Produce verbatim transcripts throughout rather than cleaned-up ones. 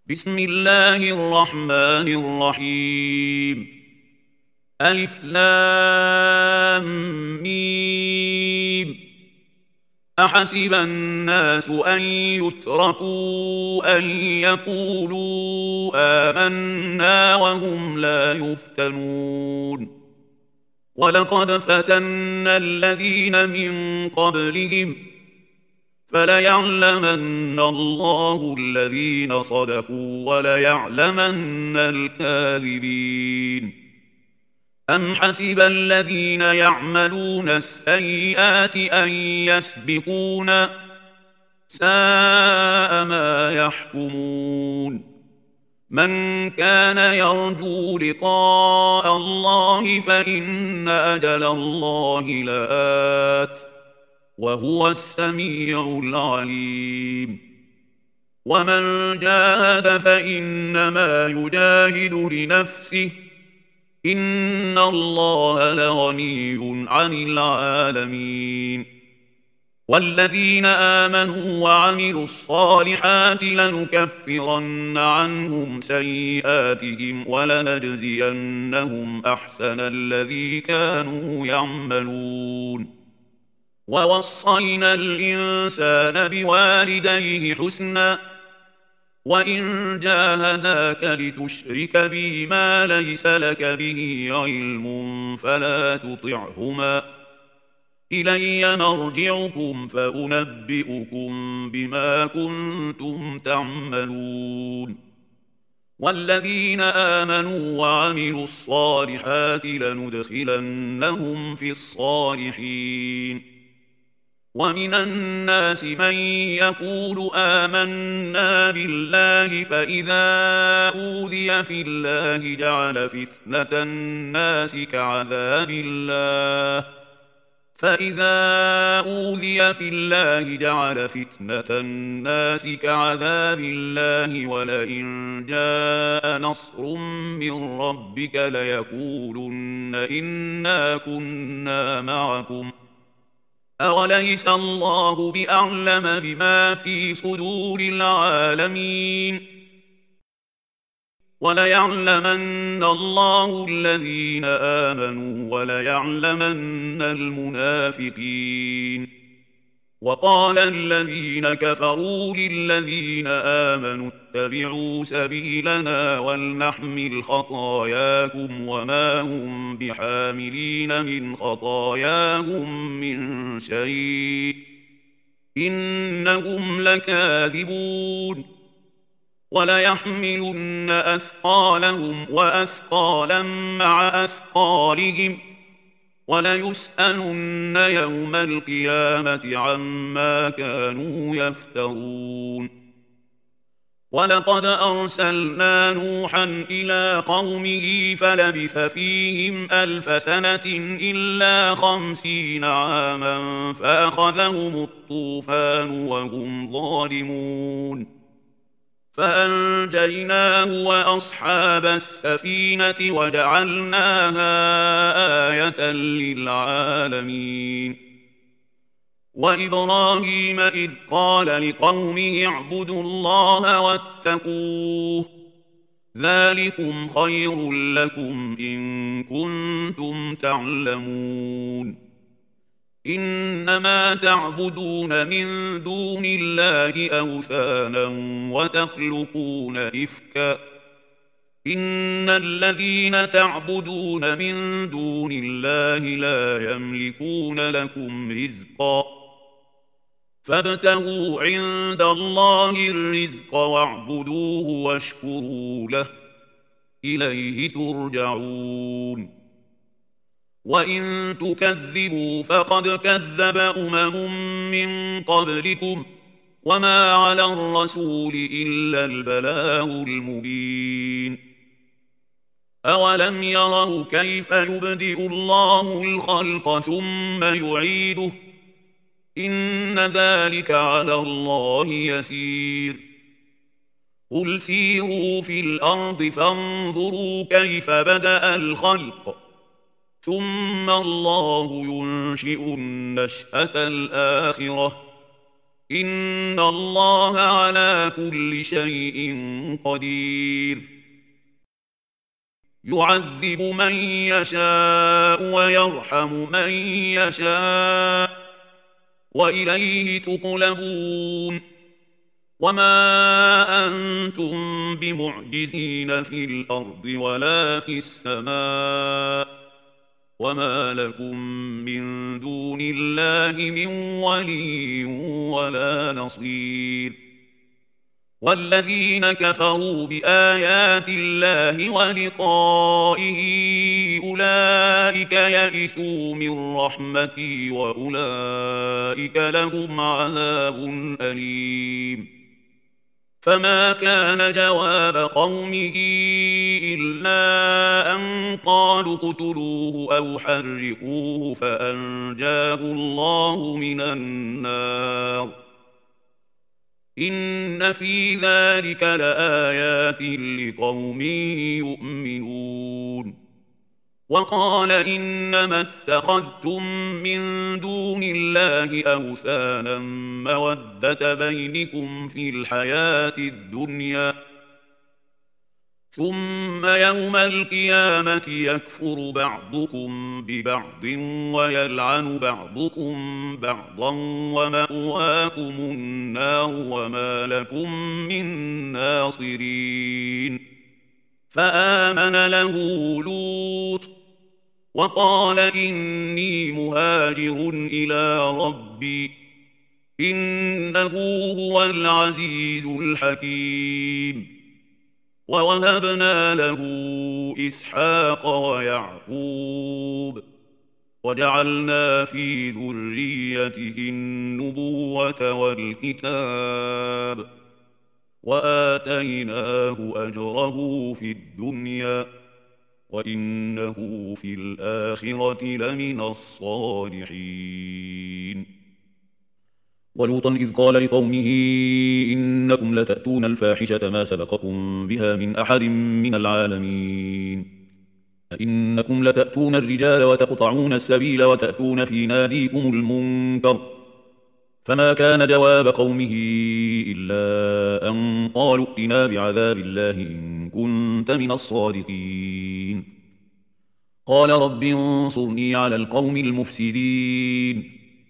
بسم الله الرحمن الرحيم. ألف لام ميم. أحسب الناس أن يتركوا أن يقولوا آمنا وهم لا يفتنون. ولقد فتنا الذين من قبلهم فليعلمن الله الذين صدقوا وليعلمن الكاذبين. أم حسب الذين يعملون السيئات أن يسبقونا ساء ما يحكمون. من كان يرجو لقاء الله فإن أجل الله لآت وهو السميع العليم. ومن جاهد فإنما يجاهد لنفسه إن الله لغني عن العالمين. والذين آمنوا وعملوا الصالحات لنكفرن عنهم سيئاتهم ولنجزينهم أحسن الذي كانوا يعملون. ووصينا الإنسان بوالديه حسنا وإن جاهداك لتشرك بي ما ليس لك به علم فلا تطعهما إلي مرجعكم فأنبئكم بما كنتم تعملون. والذين آمنوا وعملوا الصالحات لندخلنهم في الصالحين. ومن الناس من يقول آمنا بالله فإذا أوذي في الله جعل فتنة الناس كعذاب الله فإذا أوذي في الله جعل فتنة الناس كعذاب الله ولئن جاء نصر من ربك ليقولن إنا كنا معكم أوليس الله بأعلم بما في صدور العالمين. وليعلمن الله الذين آمنوا وليعلمن المنافقين. وقال الذين كفروا للذين آمنوا اتبعوا سبيلنا ولنحمل خطاياكم وما هم بحاملين من خطاياهم من شيء إنهم لكاذبون. وليحملن أثقالهم وأثقالا مع أثقالهم وليسألن يوم القيامة عما كانوا يفترون. ولقد أرسلنا نوحا إلى قومه فلبث فيهم ألف سنة إلا خمسين عاما فأخذهم الطوفان وهم ظالمون فأنجيناه وأصحاب السفينة وجعلناها آية للعالمين. وإبراهيم إذ قال لقومه اعبدوا الله واتقوه ذلكم خير لكم إن كنتم تعلمون. إنما تعبدون من دون الله أوثانا وتخلقون إفكا إن الذين تعبدون من دون الله لا يملكون لكم رزقا فابتغوا عند الله الرزق واعبدوه واشكروا له إليه ترجعون. وإن تكذبوا فقد كذب أمم من قبلكم وما على الرسول إلا البلاغ المبين. أولم يروا كيف يبدئ الله الخلق ثم يعيده إن ذلك على الله يسير. قل سيروا في الأرض فانظروا كيف بدأ الخلق ثم الله ينشئ النشأة الآخرة إن الله على كل شيء قدير يعذب من يشاء ويرحم من يشاء وإليه تقلبون وما أنتم بمعجزين في الأرض ولا في السماء وما لكم من دون الله من ولي ولا نصير والذين كفروا بآيات الله ولقائه أولئك يئسوا من رحمتي وأولئك لهم عذاب أليم فما كان جواب قومه إلا أن قالوا اقتلوه أو حرقوه فأنجاه الله من النار إن في ذلك لآيات لقوم يؤمنون وقال إنما اتخذتم من دون الله أوثانا مودة بينكم في الحياة الدنيا ثم يوم القيامة يكفر بعضكم ببعض ويلعن بعضكم بعضا ومأواكم النار وما لكم من ناصرين فآمن له لوط وقال إني مهاجر إلى ربي إنه هو العزيز الحكيم ووهبنا له إسحاق ويعقوب وجعلنا في ذريته النبوة والكتاب وآتيناه أجره في الدنيا وإنه في الآخرة لمن الصالحين ولوطا إذ قال لقومه إنكم لتأتون الفاحشة ما سبقكم بها من أحد من العالمين أئنكم لتأتون الرجال وتقطعون السبيل وتأتون في ناديكم المنكر فما كان جواب قومه إلا أن قالوا ائتنا بعذاب الله إن كنت من الصادقين قال رب انصرني على القوم المفسدين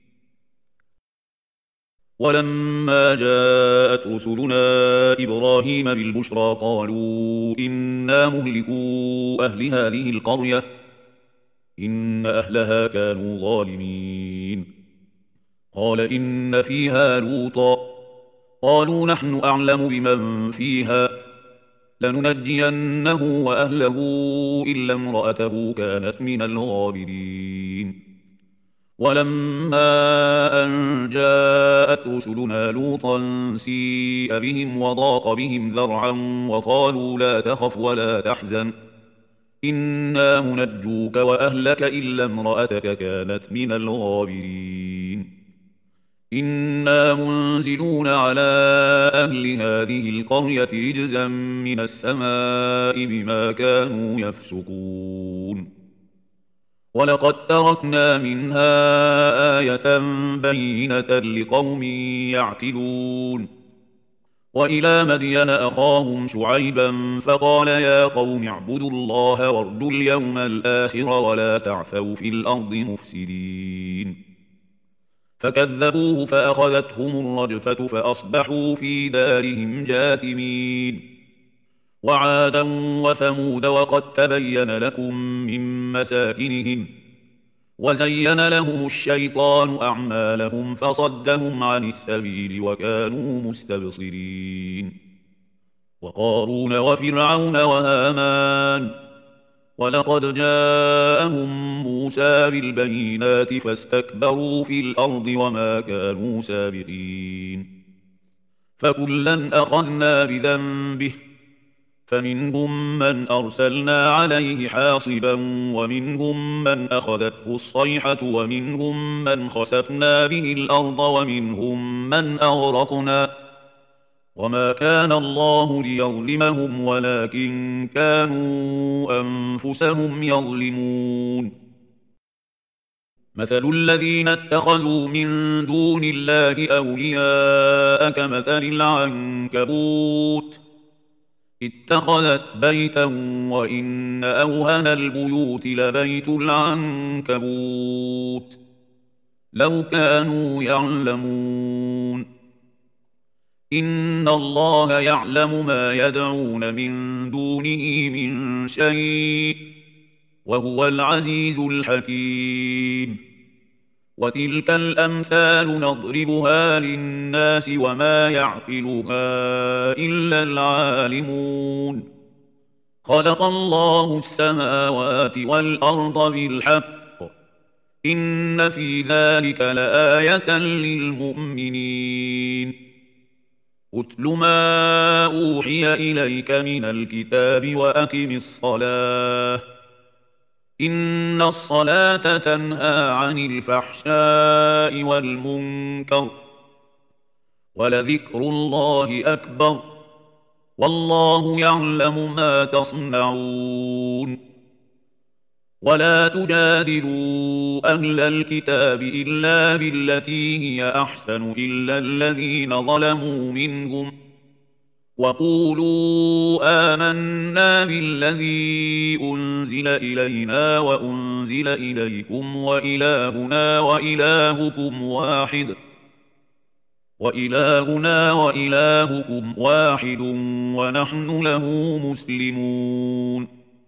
ولما جاءت رسلنا إبراهيم بالبشرى قالوا إنا مهلكو أهل هذه القرية إن أهلها كانوا ظالمين قال إن فيها لوطا قالوا نحن أعلم بمن فيها لننجينه وأهله إلا امرأته كانت من الغابرين ولما أن جاءت رسلنا لوطا سيء بهم وضاق بهم ذرعا وقالوا لا تخف ولا تحزن إنا منجوك وأهلك إلا امرأتك كانت من الغابرين إنا منزلون على أهل هذه القرية رجزا من السماء بما كانوا يفسقون ولقد تركنا منها آية بينة لقوم يعقلون وإلى مدين أخاهم شعيبا فقال يا قوم اعبدوا الله وارجوا اليوم الآخر ولا تعثوا في الأرض مفسدين فكذبوه فأخذتهم الرجفة فأصبحوا في دارهم جاثمين وعادا وثمود وقد تبين لكم من مساكنهم وزين لهم الشيطان أعمالهم فصدهم عن السبيل وكانوا مستبصرين وقارون وفرعون وهامان ولقد جاءهم موسى بالبينات فاستكبروا في الأرض وما كانوا سابقين فكلا أخذنا بذنبه فمنهم من أرسلنا عليه حاصبا ومنهم من أخذته الصيحة ومنهم من خسفنا به الأرض ومنهم من أغرقنا وما كان الله ليظلمهم ولكن كانوا أنفسهم يظلمون مثل الذين اتخذوا من دون الله أولياء كمثل العنكبوت اتخذت بيتا وإن أوهن البيوت لبيت العنكبوت لو كانوا يعلمون إن الله يعلم ما يدعون من دونه من شيء وهو العزيز الحكيم وتلك الأمثال نضربها للناس وما يعقلها إلا العالمون خلق الله السماوات والأرض بالحق إن في ذلك لآية للمؤمنين أتل ما أوحي إليك من الكتاب وأقم الصلاة إن الصلاة تنهى عن الفحشاء والمنكر ولذكر الله أكبر والله يعلم ما تصنعون ولا تجادلوا أهل الكتاب إلا بالتي هي أحسن إلا الذين ظلموا منهم وقولوا آمنا بالذي أنزل إلينا وأنزل إليكم وإلهنا وإلهكم واحد وإلهنا وإلهكم واحد ونحن له مسلمون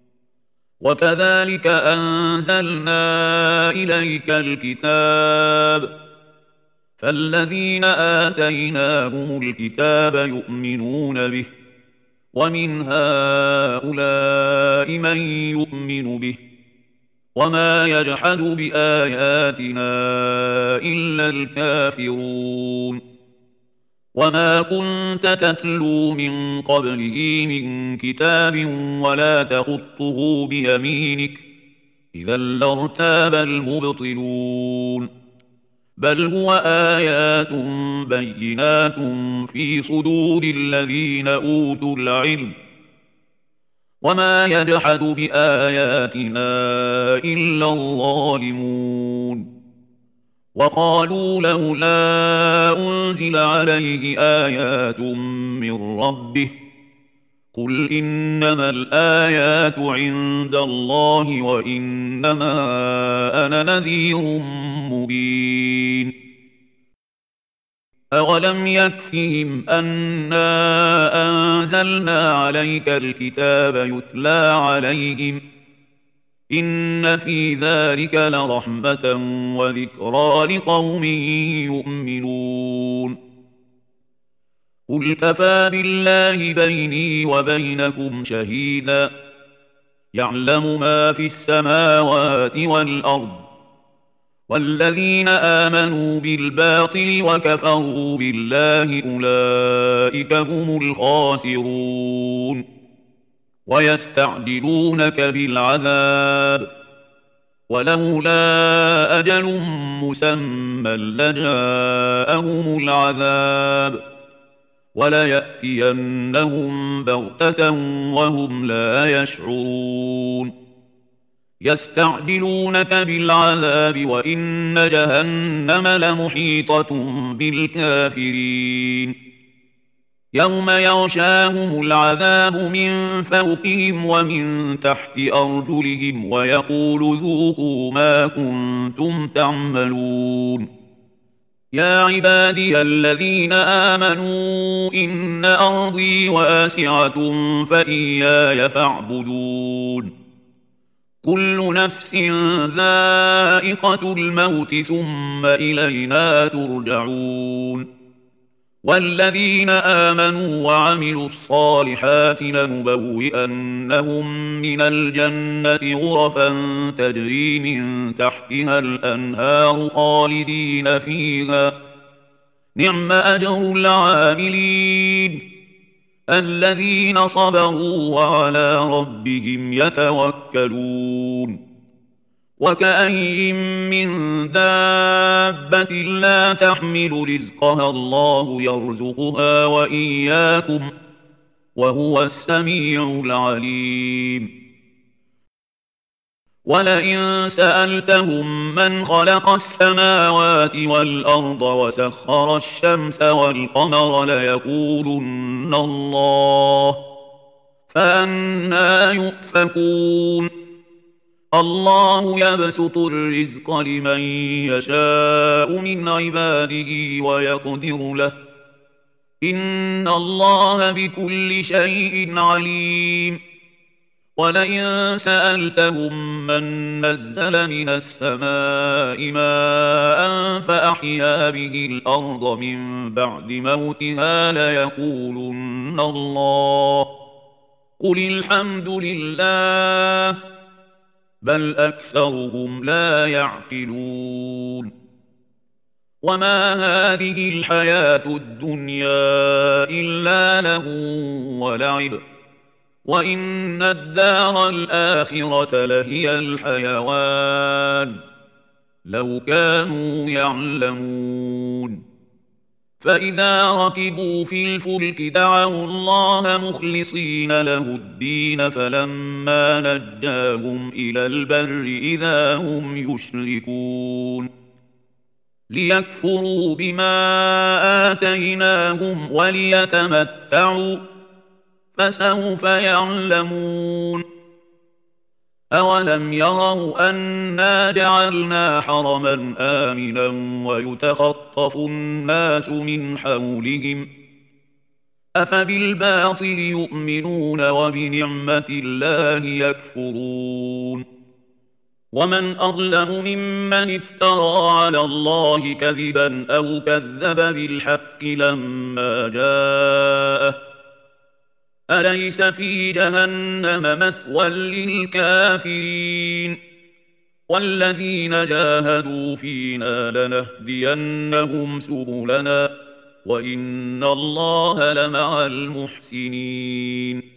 وكذلك أنزلنا إليك الكتاب فالذين آتيناهم الكتاب يؤمنون به ومن هؤلاء من يؤمن به وما يجحد بآياتنا إلا الكافرون وما كنت تتلو من قبله من كتاب ولا تخطه بيمينك إذا لارتاب المبطلون بل هو آيات بينات في صدور الذين أوتوا العلم وما يجحد بآياتنا إلا الظالمون وقالوا لولا أنزل عليه آيات من ربه قل إنما الآيات عند الله وإنما أنا نذير مبين أولم يكفهم أنا أنزلنا عليك الكتاب يتلى عليهم إن في ذلك لرحمة وذكرى لقوم يؤمنون قل كفى بالله بيني وبينكم شهيدا يعلم ما في السماوات والأرض والذين آمنوا بالباطل وكفروا بالله أولئك هم الخاسرون ويستعجلونك بالعذاب ولولا أجل مسمى لجاءهم العذاب وليأتينهم بغتة وهم لا يشعرون يستعجلونك بالعذاب وإن جهنم لمحيطة بالكافرين يوم يغشاهم العذاب من فوقهم ومن تحت أرجلهم ويقول ذوقوا ما كنتم تعملون يا عبادي الذين آمنوا إن أرضي واسعة فإياي فاعبدون كل نفس ذائقة الموت ثم إلينا ترجعون والذين آمنوا وعملوا الصالحات لنبوئنهم من الجنة غرفا تجري من تحتها الأنهار خالدين فيها نعم أجر العاملين الذين صبروا وعلى ربهم يتوكلون وكأين من دابة لا تحمل رزقها الله يرزقها وإياكم وهو السميع العليم ولئن سألتهم من خلق السماوات والأرض وسخر الشمس والقمر ليقولن الله فأنى يؤفكون الله يبسط الرزق لمن يشاء من عباده ويقدر له إن الله بكل شيء عليم ولئن سألتهم من نزل من السماء ماء فأحيا به الأرض من بعد موتها ليقولن الله قل الحمد لله بل أكثرهم لا يعقلون وما هذه الحياة الدنيا إلا له ولعب وإن الدار الآخرة لهي الحيوان لو كانوا يعلمون فإذا ركبوا في الفلك دعوا الله مخلصين له الدين فلما نجاهم إلى البر إذا هم يشركون ليكفروا بما آتيناهم وليتمتعوا فسوف يعلمون أولم يروا أنا جعلنا حرما آمنا ويتخطف الناس من حولهم أفبالباطل يؤمنون وبنعمة الله يكفرون ومن أظلم ممن افترى على الله كذبا أو كذب بالحق لما جاءه أليس في جهنم مثوى للكافرين والذين جاهدوا فينا لنهدينهم سبلنا وإن الله لمع المحسنين